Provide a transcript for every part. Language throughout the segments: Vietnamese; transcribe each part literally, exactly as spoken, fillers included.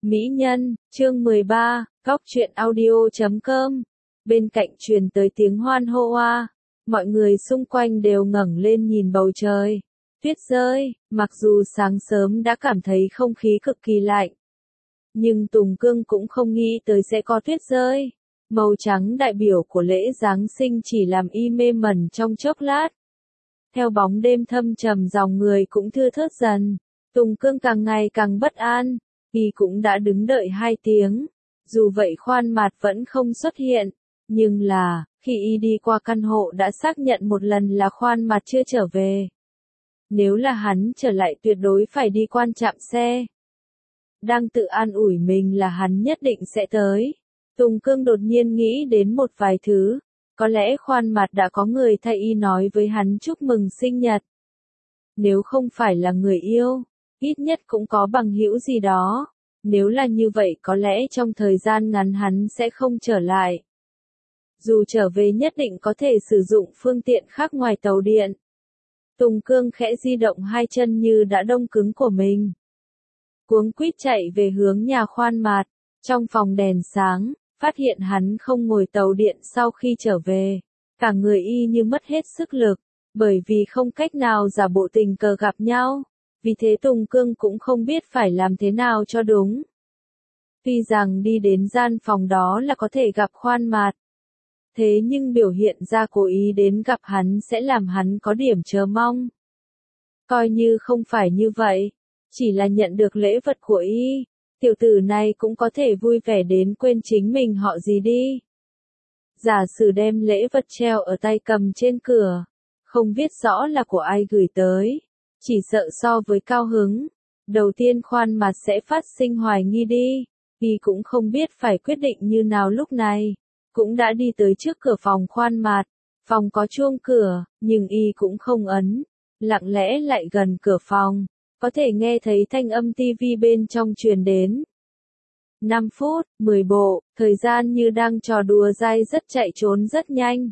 Mỹ Nhân, chương mười ba, góc truyện audio chấm com. Bên cạnh truyền tới tiếng hoan hô oa, mọi người xung quanh đều ngẩng lên nhìn bầu trời. Tuyết rơi, mặc dù sáng sớm đã cảm thấy không khí cực kỳ lạnh. Nhưng Tùng Cương cũng không nghĩ tới sẽ có tuyết rơi. Màu trắng đại biểu của lễ Giáng sinh chỉ làm y mê mẩn trong chốc lát. Theo bóng đêm thâm trầm dòng người cũng thưa thớt dần. Tùng Cương càng ngày càng bất an. Y cũng đã đứng đợi hai tiếng. Dù vậy Khoan Mạt vẫn không xuất hiện. Nhưng là, khi Y đi qua căn hộ đã xác nhận một lần là Khoan Mạt chưa trở về. Nếu là hắn trở lại tuyệt đối phải đi quan trạm xe. Đang tự an ủi mình là hắn nhất định sẽ tới. Tùng Cương đột nhiên nghĩ đến một vài thứ. Có lẽ Khoan Mạt đã có người thay Y nói với hắn chúc mừng sinh nhật. Nếu không phải là người yêu, ít nhất cũng có bằng hữu gì đó. Nếu là như vậy có lẽ trong thời gian ngắn hắn sẽ không trở lại. Dù trở về nhất định có thể sử dụng phương tiện khác ngoài tàu điện. Tùng Cương khẽ di động hai chân như đã đông cứng của mình. Cuống quýt chạy về hướng nhà Khoan Mạt. Trong phòng đèn sáng, phát hiện hắn không ngồi tàu điện sau khi trở về. Cả người Y như mất hết sức lực, bởi vì không cách nào giả bộ tình cờ gặp nhau. Vì thế Tùng Cương cũng không biết phải làm thế nào cho đúng. Tuy rằng đi đến gian phòng đó là có thể gặp Khoan Mạt. Thế nhưng biểu hiện ra cố ý đến gặp hắn sẽ làm hắn có điểm chờ mong. Coi như không phải như vậy, chỉ là nhận được lễ vật của Y, tiểu tử này cũng có thể vui vẻ đến quên chính mình họ gì đi. Giả sử đem lễ vật treo ở tay cầm trên cửa, không biết rõ là của ai gửi tới. Chỉ sợ so với cao hứng, đầu tiên Khoan Mạt sẽ phát sinh hoài nghi đi. Y cũng không biết phải quyết định như nào lúc này. Cũng đã đi tới trước cửa phòng Khoan Mạt. Phòng có chuông cửa, nhưng Y cũng không ấn. Lặng lẽ lại gần cửa phòng. Có thể nghe thấy thanh âm tivi bên trong truyền đến. năm phút, mười bộ, thời gian như đang trò đùa dai rất chạy trốn rất nhanh.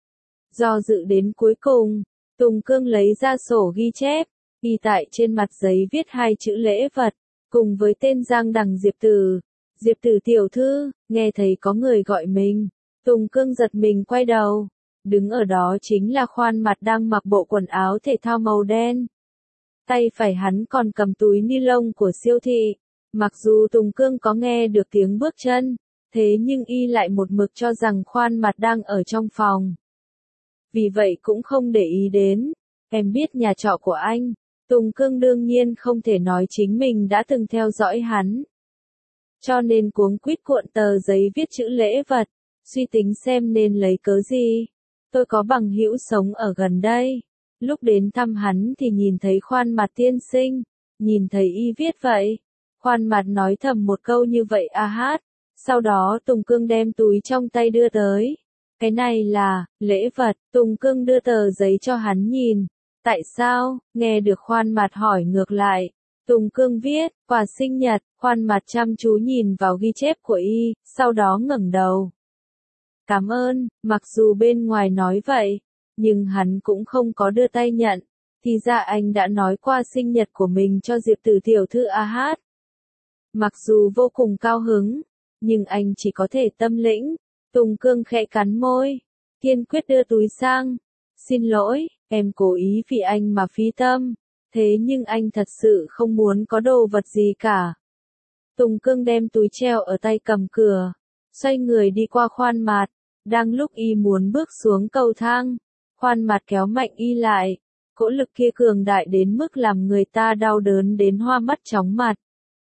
Do dự đến cuối cùng, Tùng Cương lấy ra sổ ghi chép. Ghi tại trên mặt giấy viết hai chữ lễ vật, cùng với tên Giang Đằng Diệp Tử. Diệp Tử tiểu thư, nghe thấy có người gọi mình. Tùng Cương giật mình quay đầu. Đứng ở đó chính là Khoan Mạt đang mặc bộ quần áo thể thao màu đen. Tay phải hắn còn cầm túi ni lông của siêu thị. Mặc dù Tùng Cương có nghe được tiếng bước chân, thế nhưng Y lại một mực cho rằng Khoan Mạt đang ở trong phòng. Vì vậy cũng không để ý đến. Em biết nhà trọ của anh. Tùng Cương đương nhiên không thể nói chính mình đã từng theo dõi hắn. Cho nên cuống quýt cuộn tờ giấy viết chữ lễ vật, suy tính xem nên lấy cớ gì. Tôi có bằng hữu sống ở gần đây. Lúc đến thăm hắn thì nhìn thấy Khoan Mạt tiên sinh, nhìn thấy Y viết vậy. Khoan Mạt nói thầm một câu như vậy a hát. Sau đó Tùng Cương đem túi trong tay đưa tới. Cái này là lễ vật. Tùng Cương đưa tờ giấy cho hắn nhìn. Tại sao? Nghe được Khoan Mạt hỏi ngược lại. Tùng Cương viết, quà sinh nhật. Khoan Mạt chăm chú nhìn vào ghi chép của Y, sau đó ngẩng đầu. Cảm ơn, mặc dù bên ngoài nói vậy, nhưng hắn cũng không có đưa tay nhận. Thì ra anh đã nói qua sinh nhật của mình cho Diệp Tử tiểu thư a hát. Mặc dù vô cùng cao hứng, nhưng anh chỉ có thể tâm lĩnh. Tùng Cương khẽ cắn môi, kiên quyết đưa túi sang. Xin lỗi, em cố ý vì anh mà phí tâm. Thế nhưng anh thật sự không muốn có đồ vật gì cả. Tùng Cương đem túi treo ở tay cầm cửa. Xoay người đi qua Khoan Mạt. Đang lúc Y muốn bước xuống cầu thang. Khoan Mạt kéo mạnh Y lại. Cỗ lực kia cường đại đến mức làm người ta đau đớn đến hoa mắt chóng mặt.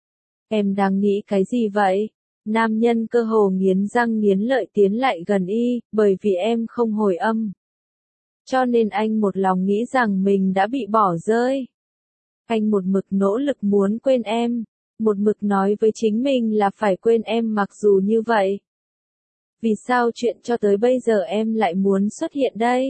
Em đang nghĩ cái gì vậy? Nam nhân cơ hồ nghiến răng nghiến lợi tiến lại gần Y, bởi vì em không hồi âm. Cho nên anh một lòng nghĩ rằng mình đã bị bỏ rơi. Anh một mực nỗ lực muốn quên em, một mực nói với chính mình là phải quên em mặc dù như vậy. Vì sao chuyện cho tới bây giờ em lại muốn xuất hiện đây?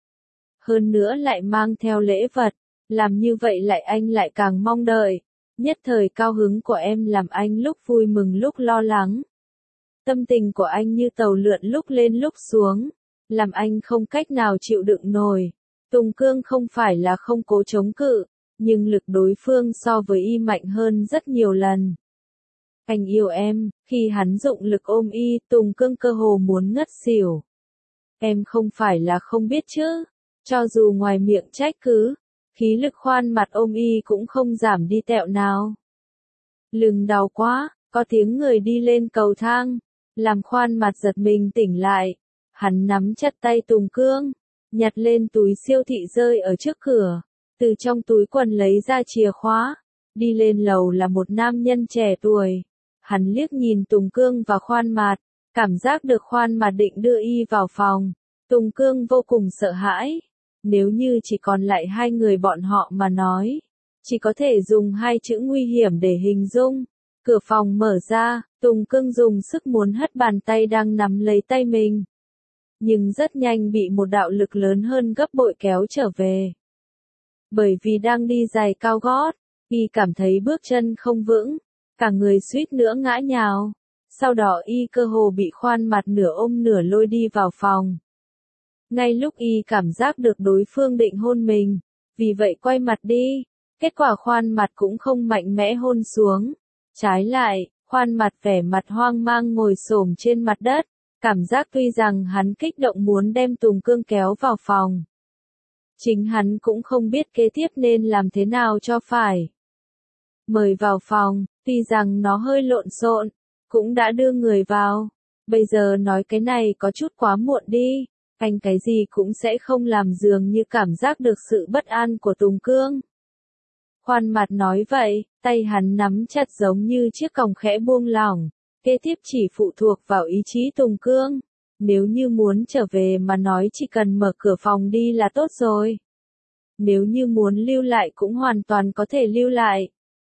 Hơn nữa lại mang theo lễ vật, làm như vậy lại anh lại càng mong đợi. Nhất thời cao hứng của em làm anh lúc vui mừng lúc lo lắng. Tâm tình của anh như tàu lượn lúc lên lúc xuống, làm anh không cách nào chịu đựng nổi. Tùng Cương không phải là không cố chống cự, nhưng lực đối phương so với Y mạnh hơn rất nhiều lần. Anh yêu em, khi hắn dụng lực ôm y, Tùng Cương cơ hồ muốn ngất xỉu. Em không phải là không biết chứ, cho dù ngoài miệng trách cứ, khí lực khoan mặt ôm y cũng không giảm đi tẹo nào. Lưng đau quá, có tiếng người đi lên cầu thang, làm khoan mặt giật mình tỉnh lại. Hắn nắm chặt tay Tùng Cương, nhặt lên túi siêu thị rơi ở trước cửa, từ trong túi quần lấy ra chìa khóa, đi lên lầu là một nam nhân trẻ tuổi. Hắn liếc nhìn Tùng Cương và khoan mặt, cảm giác được khoan mặt định đưa y vào phòng. Tùng Cương vô cùng sợ hãi, nếu như chỉ còn lại hai người bọn họ mà nói, chỉ có thể dùng hai chữ nguy hiểm để hình dung. Cửa phòng mở ra, Tùng Cương dùng sức muốn hất bàn tay đang nắm lấy tay mình. Nhưng rất nhanh bị một đạo lực lớn hơn gấp bội kéo trở về. Bởi vì đang đi giày cao gót, y cảm thấy bước chân không vững, cả người suýt nữa ngã nhào. Sau đó y cơ hồ bị khoan mặt nửa ôm nửa lôi đi vào phòng. Ngay lúc y cảm giác được đối phương định hôn mình, vì vậy quay mặt đi, kết quả khoan mặt cũng không mạnh mẽ hôn xuống. Trái lại, khoan mặt vẻ mặt hoang mang ngồi xổm trên mặt đất, cảm giác tuy rằng hắn kích động muốn đem Tùng Cương kéo vào phòng. Chính hắn cũng không biết kế tiếp nên làm thế nào cho phải. Mời vào phòng, tuy rằng nó hơi lộn xộn, cũng đã đưa người vào. Bây giờ nói cái này có chút quá muộn đi, anh cái gì cũng sẽ không làm, dường như cảm giác được sự bất an của Tùng Cương. Khoan mặt nói vậy, tay hắn nắm chặt giống như chiếc còng khẽ buông lỏng, kế tiếp chỉ phụ thuộc vào ý chí Tùng Cương. Nếu như muốn trở về mà nói chỉ cần mở cửa phòng đi là tốt rồi. Nếu như muốn lưu lại cũng hoàn toàn có thể lưu lại.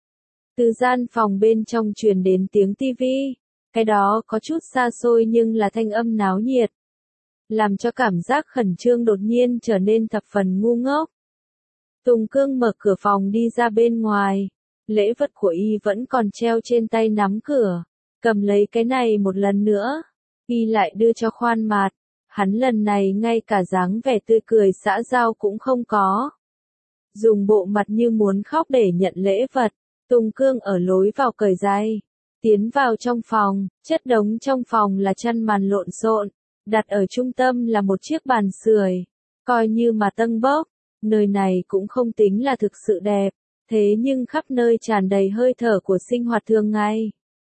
Từ gian phòng bên trong truyền đến tiếng tivi, cái đó có chút xa xôi nhưng là thanh âm náo nhiệt, làm cho cảm giác khẩn trương đột nhiên trở nên thập phần ngu ngốc. Tùng Cương mở cửa phòng đi ra bên ngoài, lễ vật của y vẫn còn treo trên tay nắm cửa, cầm lấy cái này một lần nữa, y lại đưa cho khoan mặt, hắn lần này ngay cả dáng vẻ tươi cười xã giao cũng không có. Dùng bộ mặt như muốn khóc để nhận lễ vật, Tùng Cương ở lối vào cởi giày, tiến vào trong phòng, chất đống trong phòng là chăn màn lộn xộn, đặt ở trung tâm là một chiếc bàn sưởi, coi như mà tâng bốc. Nơi này cũng không tính là thực sự đẹp, thế nhưng khắp nơi tràn đầy hơi thở của sinh hoạt thường ngày.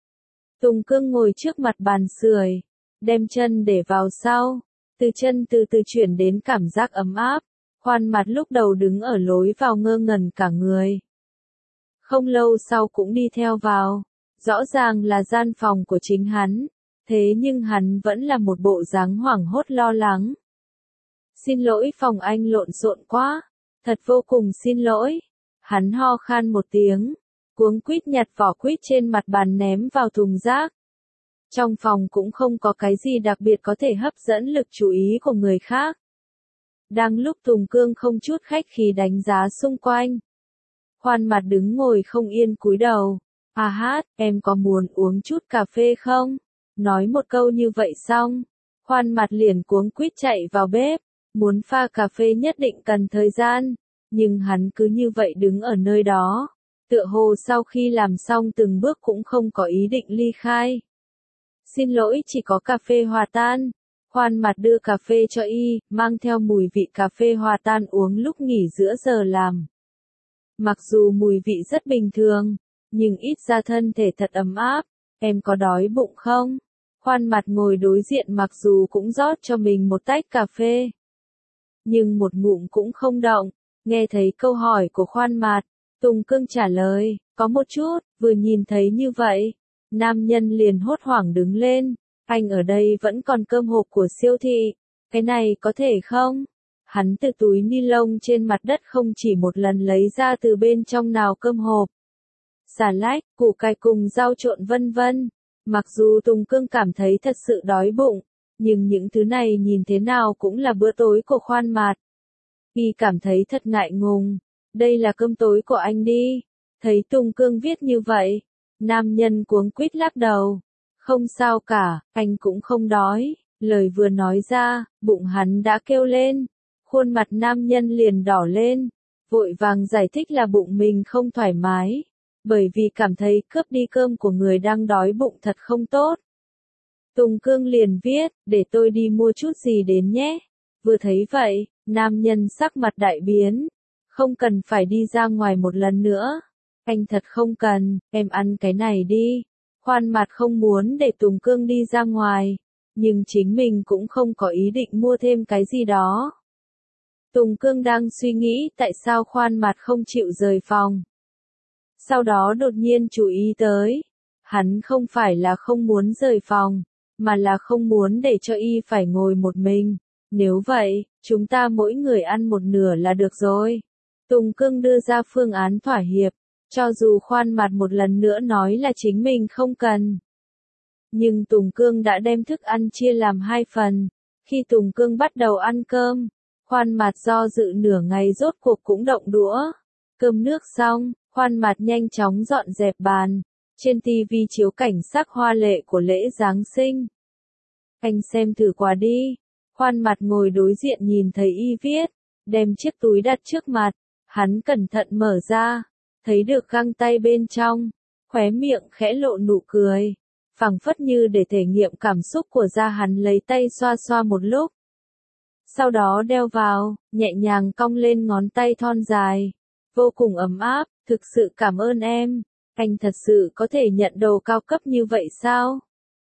Tùng Cương ngồi trước mặt bàn sưởi, đem chân để vào sau, từ chân từ từ chuyển đến cảm giác ấm áp, khoan mặt lúc đầu đứng ở lối vào ngơ ngẩn cả người. Không lâu sau cũng đi theo vào, rõ ràng là gian phòng của chính hắn, thế nhưng hắn vẫn là một bộ dáng hoảng hốt lo lắng. Xin lỗi, phòng anh lộn xộn quá, thật vô cùng xin lỗi. Hắn ho khan một tiếng, cuống quýt nhặt vỏ quýt trên mặt bàn ném vào thùng rác. Trong phòng cũng không có cái gì đặc biệt có thể hấp dẫn lực chú ý của người khác. Đang lúc Tùng Cương không chút khách khí đánh giá xung quanh, khoan mặt đứng ngồi không yên cúi đầu. À hát, em có muốn uống chút cà phê không? Nói một câu như vậy xong, khoan mặt liền cuống quýt chạy vào bếp. Muốn pha cà phê nhất định cần thời gian, nhưng hắn cứ như vậy đứng ở nơi đó, tựa hồ sau khi làm xong từng bước cũng không có ý định ly khai. Xin lỗi, chỉ có cà phê hòa tan. Khoan mặt đưa cà phê cho y, mang theo mùi vị cà phê hòa tan uống lúc nghỉ giữa giờ làm. Mặc dù mùi vị rất bình thường, nhưng ít ra thân thể thật ấm áp. Em có đói bụng không? Khoan mặt ngồi đối diện mặc dù cũng rót cho mình một tách cà phê, nhưng một ngụm cũng không động. Nghe thấy câu hỏi của khoan mặt, Tùng Cương trả lời, có một chút. Vừa nhìn thấy như vậy, nam nhân liền hốt hoảng đứng lên, anh ở đây vẫn còn cơm hộp của siêu thị, cái này có thể không? Hắn từ túi ni lông trên mặt đất không chỉ một lần lấy ra từ bên trong nào cơm hộp, xà lách, củ cải cùng rau trộn vân vân. Mặc dù Tùng Cương cảm thấy thật sự đói bụng, nhưng những thứ này nhìn thế nào cũng là bữa tối của khoan mặt. Y cảm thấy thật ngại ngùng, đây là cơm tối của anh đi. Thấy Tùng Cương viết như vậy, nam nhân cuống quýt lắc đầu. Không sao cả, anh cũng không đói. Lời vừa nói ra, bụng hắn đã kêu lên. Khuôn mặt nam nhân liền đỏ lên, vội vàng giải thích là bụng mình không thoải mái. bởi vì cảm thấy cướp đi cơm của người đang đói bụng thật không tốt. Tùng Cương liền viết, để tôi đi mua chút gì đến nhé. Vừa thấy vậy, nam nhân sắc mặt đại biến. Không cần phải đi ra ngoài một lần nữa. Anh thật không cần, em ăn cái này đi. Khoan mặt không muốn để Tùng Cương đi ra ngoài, nhưng chính mình cũng không có ý định mua thêm cái gì đó. Tùng Cương đang suy nghĩ tại sao khoan mặt không chịu rời phòng. Sau đó đột nhiên chú ý tới, hắn không phải là không muốn rời phòng, mà là không muốn để cho y phải ngồi một mình. Nếu vậy, chúng ta mỗi người ăn một nửa là được rồi. Tùng Cương đưa ra phương án thỏa hiệp, cho dù khoan mặt một lần nữa nói là chính mình không cần. Nhưng Tùng Cương đã đem thức ăn chia làm hai phần. Khi Tùng Cương bắt đầu ăn cơm, khoan mặt do dự nửa ngày rốt cuộc cũng động đũa. Cơm nước xong, khoan mặt nhanh chóng dọn dẹp bàn. Trên tivi chiếu cảnh sắc hoa lệ của lễ Giáng sinh. Anh xem thử quà đi. Khoan mặt ngồi đối diện nhìn thấy y viết, đem chiếc túi đặt trước mặt. Hắn cẩn thận mở ra, thấy được găng tay bên trong, khóe miệng khẽ lộ nụ cười. Phảng phất như để thể nghiệm cảm xúc của da, hắn lấy tay xoa xoa một lúc. Sau đó đeo vào, nhẹ nhàng cong lên ngón tay thon dài. Vô cùng ấm áp, thực sự cảm ơn em. Anh thật sự có thể nhận đồ cao cấp như vậy sao?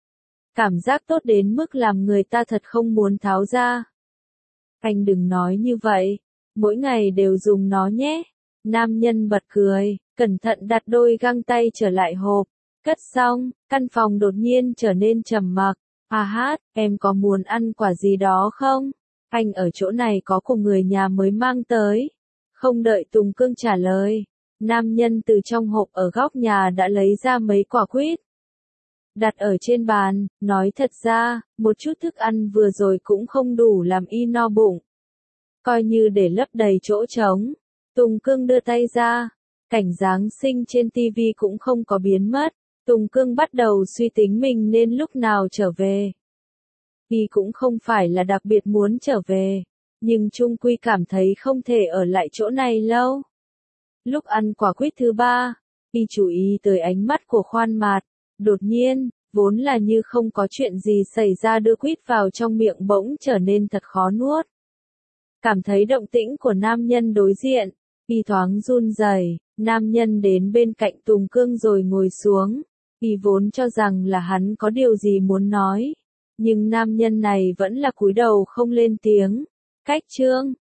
Cảm giác tốt đến mức làm người ta thật không muốn tháo ra. Anh đừng nói như vậy, mỗi ngày đều dùng nó nhé. Nam nhân bật cười, cẩn thận đặt đôi găng tay trở lại hộp. Cất xong, căn phòng đột nhiên trở nên trầm mặc. À hát, em có muốn ăn quả gì đó không? Anh ở chỗ này có của người nhà mới mang tới. Không đợi Tùng Cương trả lời, nam nhân từ trong hộp ở góc nhà đã lấy ra mấy quả quýt. Đặt ở trên bàn, nói thật ra, một chút thức ăn vừa rồi cũng không đủ làm y no bụng. Coi như để lấp đầy chỗ trống. Tùng Cương đưa tay ra, cảnh Giáng sinh trên tivi cũng không có biến mất. Tùng Cương bắt đầu suy tính mình nên lúc nào trở về. Y cũng không phải là đặc biệt muốn trở về, nhưng chung quy cảm thấy không thể ở lại chỗ này lâu. Lúc ăn quả quýt thứ ba, y chú ý tới ánh mắt của khoan mạt. Đột nhiên, vốn là như không có chuyện gì xảy ra đưa quýt vào trong miệng bỗng trở nên thật khó nuốt. Cảm thấy động tĩnh của nam nhân đối diện, y thoáng run rẩy. Nam nhân đến bên cạnh Tùng Cương rồi ngồi xuống. Y vốn cho rằng là hắn có điều gì muốn nói, nhưng nam nhân này vẫn là cúi đầu không lên tiếng. Cách chương